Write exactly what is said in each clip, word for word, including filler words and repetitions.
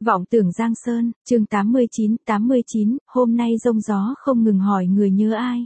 Vọng tưởng Giang Sơn, chương tám mươi chín, tám mươi chín, hôm nay giông gió không ngừng hỏi người nhớ ai.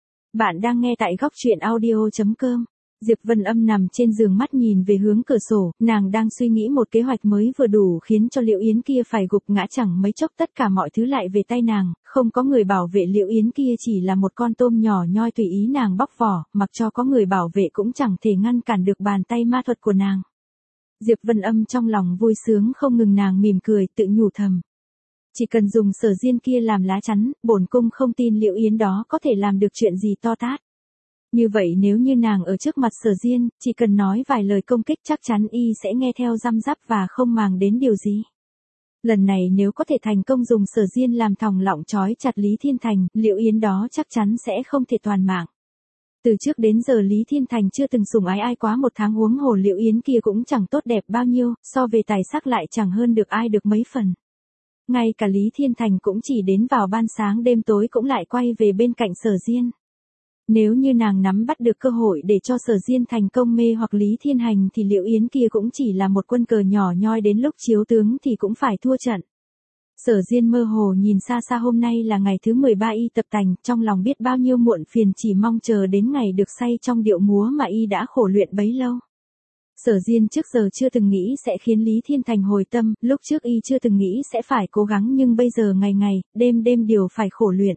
Bạn đang nghe tại góc truyện audio chấm com. Diệp Vân Âm nằm trên giường mắt nhìn về hướng cửa sổ, nàng đang suy nghĩ một kế hoạch mới vừa đủ khiến cho Liễu Yến kia phải gục ngã, chẳng mấy chốc tất cả mọi thứ lại về tay nàng, không có người bảo vệ Liễu Yến kia chỉ là một con tôm nhỏ nhoi tùy ý nàng bóc vỏ, mặc cho có người bảo vệ cũng chẳng thể ngăn cản được bàn tay ma thuật của nàng. Diệp Vân Âm trong lòng vui sướng không ngừng, nàng mỉm cười tự nhủ thầm. Chỉ cần dùng Sở Diên kia làm lá chắn, bổn cung không tin Liễu Yến đó có thể làm được chuyện gì to tát. Như vậy nếu như nàng ở trước mặt Sở Diên, chỉ cần nói vài lời công kích chắc chắn y sẽ nghe theo răm rắp và không màng đến điều gì. Lần này nếu có thể thành công dùng Sở Diên làm thòng lọng trói chặt Lý Thiên Thành, Liễu Yến đó chắc chắn sẽ không thể toàn mạng. Từ trước đến giờ Lý Thiên Thành chưa từng sủng ái ai quá một tháng, huống hồ Liễu Yến kia cũng chẳng tốt đẹp bao nhiêu, so về tài sắc lại chẳng hơn được ai được mấy phần. Ngay cả Lý Thiên Thành cũng chỉ đến vào ban sáng đêm tối cũng lại quay về bên cạnh Sở Diên. Nếu như nàng nắm bắt được cơ hội để cho Sở Diên thành công mê hoặc Lý Thiên Hành thì Liễu Yến kia cũng chỉ là một quân cờ nhỏ nhoi, đến lúc chiếu tướng thì cũng phải thua trận. Sở Diên mơ hồ nhìn xa xa, hôm nay là ngày thứ mười ba y tập tành, trong lòng biết bao nhiêu muộn phiền, chỉ mong chờ đến ngày được say trong điệu múa mà y đã khổ luyện bấy lâu. Sở Diên trước giờ chưa từng nghĩ sẽ khiến Lý Thiên Thành hồi tâm, lúc trước y chưa từng nghĩ sẽ phải cố gắng, nhưng bây giờ ngày ngày, đêm đêm đều phải khổ luyện.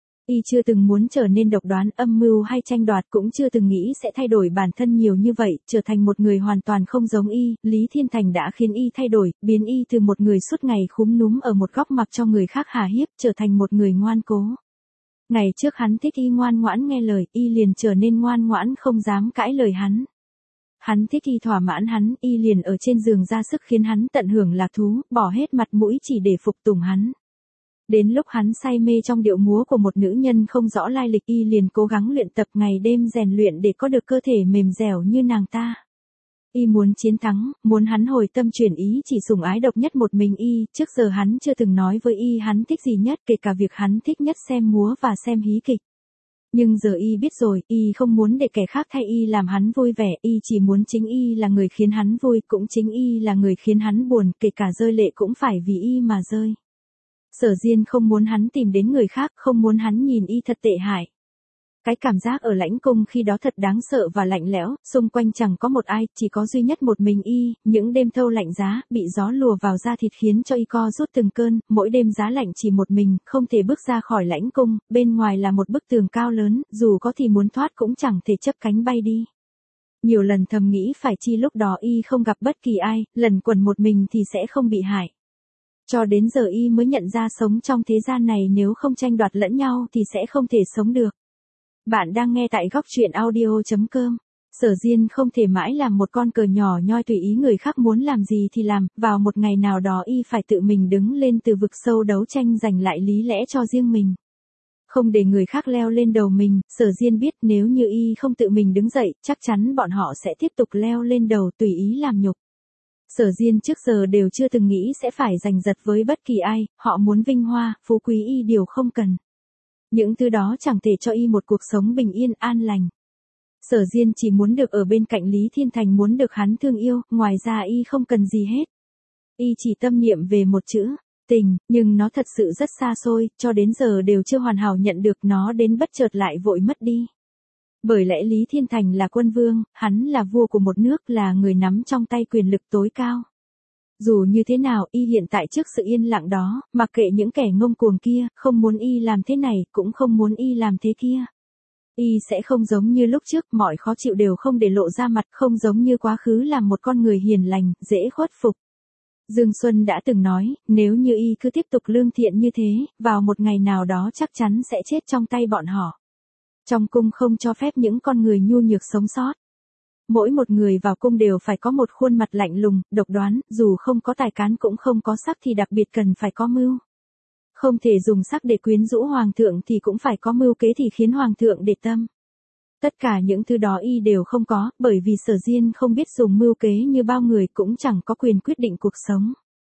Y chưa từng muốn trở nên độc đoán, âm mưu hay tranh đoạt, cũng chưa từng nghĩ sẽ thay đổi bản thân nhiều như vậy, trở thành một người hoàn toàn không giống y. Lý Thiên Thành đã khiến y thay đổi, biến y từ một người suốt ngày khúm núm ở một góc mặc cho người khác hà hiếp, trở thành một người ngoan cố. Ngày trước hắn thích y ngoan ngoãn nghe lời, y liền trở nên ngoan ngoãn không dám cãi lời hắn. Hắn thích y thỏa mãn hắn, y liền ở trên giường ra sức khiến hắn tận hưởng lạc thú, bỏ hết mặt mũi chỉ để phục tùng hắn. Đến lúc hắn say mê trong điệu múa của một nữ nhân không rõ lai lịch, y liền cố gắng luyện tập ngày đêm rèn luyện để có được cơ thể mềm dẻo như nàng ta. Y muốn chiến thắng, muốn hắn hồi tâm chuyển ý, chỉ sủng ái độc nhất một mình y. Trước giờ hắn chưa từng nói với y hắn thích gì nhất, kể cả việc hắn thích nhất xem múa và xem hí kịch. Nhưng giờ y biết rồi, y không muốn để kẻ khác thay y làm hắn vui vẻ, y chỉ muốn chính y là người khiến hắn vui, cũng chính y là người khiến hắn buồn, kể cả rơi lệ cũng phải vì y mà rơi. Sở Diên không muốn hắn tìm đến người khác, không muốn hắn nhìn y thật tệ hại. Cái cảm giác ở lãnh cung khi đó thật đáng sợ và lạnh lẽo, xung quanh chẳng có một ai, chỉ có duy nhất một mình y, những đêm thâu lạnh giá, bị gió lùa vào da thịt khiến cho y co rút từng cơn, mỗi đêm giá lạnh chỉ một mình, không thể bước ra khỏi lãnh cung, bên ngoài là một bức tường cao lớn, dù có thì muốn thoát cũng chẳng thể chắp cánh bay đi. Nhiều lần thầm nghĩ phải chi lúc đó y không gặp bất kỳ ai, lần quẩn một mình thì sẽ không bị hại. Cho đến giờ y mới nhận ra sống trong thế gian này nếu không tranh đoạt lẫn nhau thì sẽ không thể sống được. Bạn đang nghe tại góc truyện audio chấm com. Sở Diên không thể mãi làm một con cờ nhỏ nhoi tùy ý người khác muốn làm gì thì làm, vào một ngày nào đó y phải tự mình đứng lên từ vực sâu đấu tranh giành lại lý lẽ cho riêng mình. Không để người khác leo lên đầu mình, Sở Diên biết nếu như y không tự mình đứng dậy, chắc chắn bọn họ sẽ tiếp tục leo lên đầu tùy ý làm nhục. Sở Diên trước giờ đều chưa từng nghĩ sẽ phải giành giật với bất kỳ ai, họ muốn vinh hoa, phú quý y đều không cần. Những thứ đó chẳng thể cho y một cuộc sống bình yên an lành. Sở Diên chỉ muốn được ở bên cạnh Lý Thiên Thành, muốn được hắn thương yêu, ngoài ra y không cần gì hết. Y chỉ tâm niệm về một chữ, tình, nhưng nó thật sự rất xa xôi, cho đến giờ đều chưa hoàn hảo nhận được nó, đến bất chợt lại vội mất đi. Bởi lẽ Lý Thiên Thành là quân vương, hắn là vua của một nước, là người nắm trong tay quyền lực tối cao. Dù như thế nào, y hiện tại trước sự yên lặng đó, mặc kệ những kẻ ngông cuồng kia, không muốn y làm thế này, cũng không muốn y làm thế kia. Y sẽ không giống như lúc trước, mọi khó chịu đều không để lộ ra mặt, không giống như quá khứ làm một con người hiền lành, dễ khuất phục. Dương Xuân đã từng nói, nếu như y cứ tiếp tục lương thiện như thế, vào một ngày nào đó chắc chắn sẽ chết trong tay bọn họ. Trong cung không cho phép những con người nhu nhược sống sót. Mỗi một người vào cung đều phải có một khuôn mặt lạnh lùng, độc đoán, dù không có tài cán cũng không có sắc thì đặc biệt cần phải có mưu. Không thể dùng sắc để quyến rũ hoàng thượng thì cũng phải có mưu kế thì khiến hoàng thượng để tâm. Tất cả những thứ đó y đều không có, bởi vì Sở Diên không biết dùng mưu kế như bao người, cũng chẳng có quyền quyết định cuộc sống.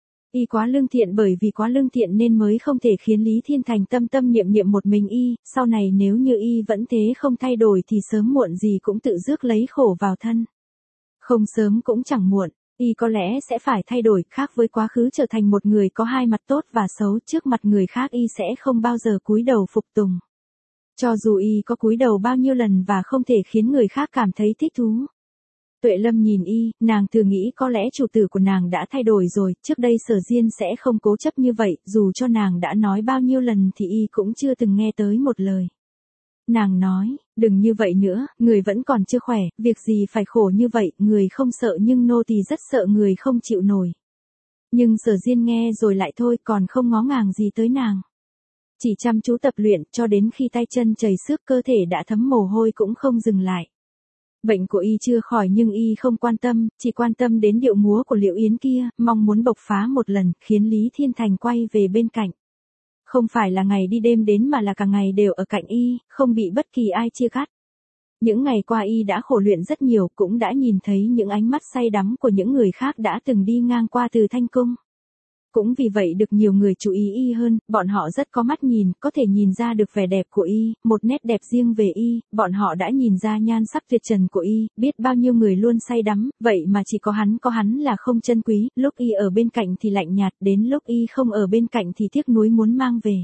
Y quá lương thiện, bởi vì quá lương thiện nên mới không thể khiến Lý Thiên Thành tâm tâm niệm niệm một mình y, sau này nếu như y vẫn thế không thay đổi thì sớm muộn gì cũng tự rước lấy khổ vào thân. Không sớm cũng chẳng muộn, Y có lẽ sẽ phải thay đổi, khác với quá khứ trở thành một người có hai mặt tốt và xấu, trước mặt người khác Y sẽ không bao giờ cúi đầu phục tùng. Cho dù Y có cúi đầu bao nhiêu lần và không thể khiến người khác cảm thấy thích thú. Tuệ Lâm nhìn Y, nàng thường nghĩ có lẽ chủ tử của nàng đã thay đổi rồi, trước đây Sở Diên sẽ không cố chấp như vậy, dù cho nàng đã nói bao nhiêu lần thì Y cũng chưa từng nghe tới một lời. Nàng nói, đừng như vậy nữa, người vẫn còn chưa khỏe, việc gì phải khổ như vậy, người không sợ nhưng nô tỳ rất sợ người không chịu nổi. Nhưng Sở Diên nghe rồi lại thôi, còn không ngó ngàng gì tới nàng. Chỉ chăm chú tập luyện, cho đến khi tay chân chảy xước, cơ thể đã thấm mồ hôi cũng không dừng lại. Bệnh của Y chưa khỏi nhưng Y không quan tâm, chỉ quan tâm đến điệu múa của Liễu Yến kia, mong muốn bộc phá một lần, khiến Lý Thiên Thành quay về bên cạnh. Không phải là ngày đi đêm đến mà là cả ngày đều ở cạnh Y, không bị bất kỳ ai chia cắt. Những ngày qua Y đã khổ luyện rất nhiều, cũng đã nhìn thấy những ánh mắt say đắm của những người khác đã từng đi ngang qua từ Thanh Cung. Cũng vì vậy được nhiều người chú ý Y hơn, bọn họ rất có mắt nhìn, có thể nhìn ra được vẻ đẹp của Y, một nét đẹp riêng về Y, bọn họ đã nhìn ra nhan sắc tuyệt trần của Y, biết bao nhiêu người luôn say đắm, vậy mà chỉ có hắn có hắn là không trân quý, lúc Y ở bên cạnh thì lạnh nhạt, đến lúc Y không ở bên cạnh thì tiếc nuối muốn mang về.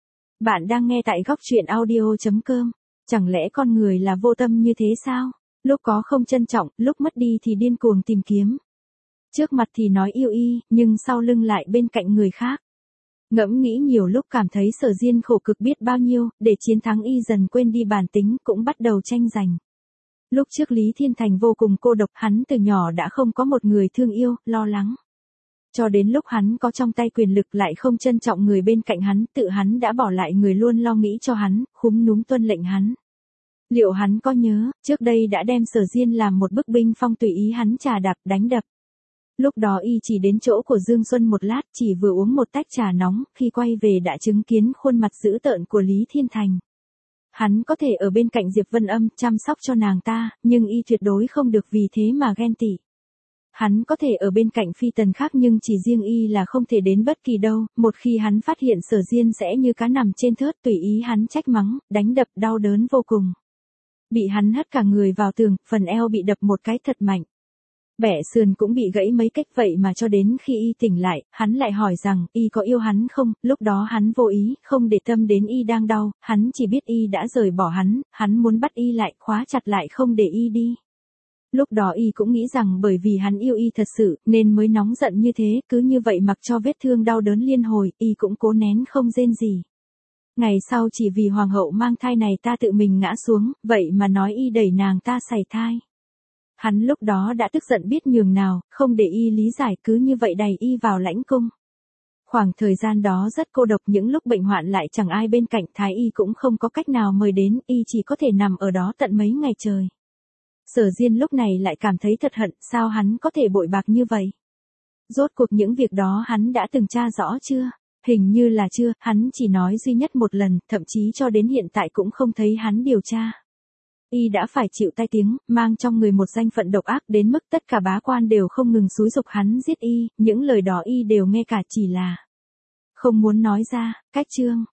Bạn đang nghe tại góc truyện audio chấm com, chẳng lẽ con người là vô tâm như thế sao? Lúc có không trân trọng, lúc mất đi thì điên cuồng tìm kiếm. Trước mặt thì nói yêu Y, nhưng sau lưng lại bên cạnh người khác. Ngẫm nghĩ nhiều lúc cảm thấy Sở Diên khổ cực biết bao nhiêu, để chiến thắng Y dần quên đi bản tính, cũng bắt đầu tranh giành. Lúc trước Lý Thiên Thành vô cùng cô độc, hắn từ nhỏ đã không có một người thương yêu, lo lắng. Cho đến lúc hắn có trong tay quyền lực lại không trân trọng người bên cạnh hắn, tự hắn đã bỏ lại người luôn lo nghĩ cho hắn, khúm núm tuân lệnh hắn. Liệu hắn có nhớ, trước đây đã đem Sở Diên làm một bức binh phong tùy ý hắn trà đạp đánh đập. Lúc đó Y chỉ đến chỗ của Dương Xuân một lát, chỉ vừa uống một tách trà nóng, khi quay về đã chứng kiến khuôn mặt dữ tợn của Lý Thiên Thành. Hắn có thể ở bên cạnh Diệp Vân Âm, chăm sóc cho nàng ta, nhưng Y tuyệt đối không được vì thế mà ghen tị. Hắn có thể ở bên cạnh phi tần khác nhưng chỉ riêng Y là không thể đến bất kỳ đâu, một khi hắn phát hiện Sở Diên sẽ như cá nằm trên thớt tùy ý hắn trách mắng, đánh đập đau đớn vô cùng. Bị hắn hất cả người vào tường, phần eo bị đập một cái thật mạnh. Bẻ sườn cũng bị gãy mấy cách, vậy mà cho đến khi Y tỉnh lại, hắn lại hỏi rằng Y có yêu hắn không, lúc đó hắn vô ý, không để tâm đến Y đang đau, hắn chỉ biết Y đã rời bỏ hắn, hắn muốn bắt Y lại, khóa chặt lại không để Y đi. Lúc đó Y cũng nghĩ rằng bởi vì hắn yêu Y thật sự, nên mới nóng giận như thế, cứ như vậy mặc cho vết thương đau đớn liên hồi, Y cũng cố nén không rên gì. Ngày sau chỉ vì hoàng hậu mang thai này ta tự mình ngã xuống, vậy mà nói Y đẩy nàng ta sảy thai. Hắn lúc đó đã tức giận biết nhường nào, không để Y lý giải, cứ như vậy đẩy Y vào lãnh cung. Khoảng thời gian đó rất cô độc, những lúc bệnh hoạn lại chẳng ai bên cạnh, thái y cũng không có cách nào mời đến, Y chỉ có thể nằm ở đó tận mấy ngày trời. Sở Diên lúc này lại cảm thấy thật hận, sao hắn có thể bội bạc như vậy? Rốt cuộc những việc đó hắn đã từng tra rõ chưa? Hình như là chưa, hắn chỉ nói duy nhất một lần, thậm chí cho đến hiện tại cũng không thấy hắn điều tra. Y đã phải chịu tai tiếng, mang trong người một danh phận độc ác đến mức tất cả bá quan đều không ngừng xúi giục hắn giết Y, những lời đó Y đều nghe cả, chỉ là không muốn nói ra. Cách chương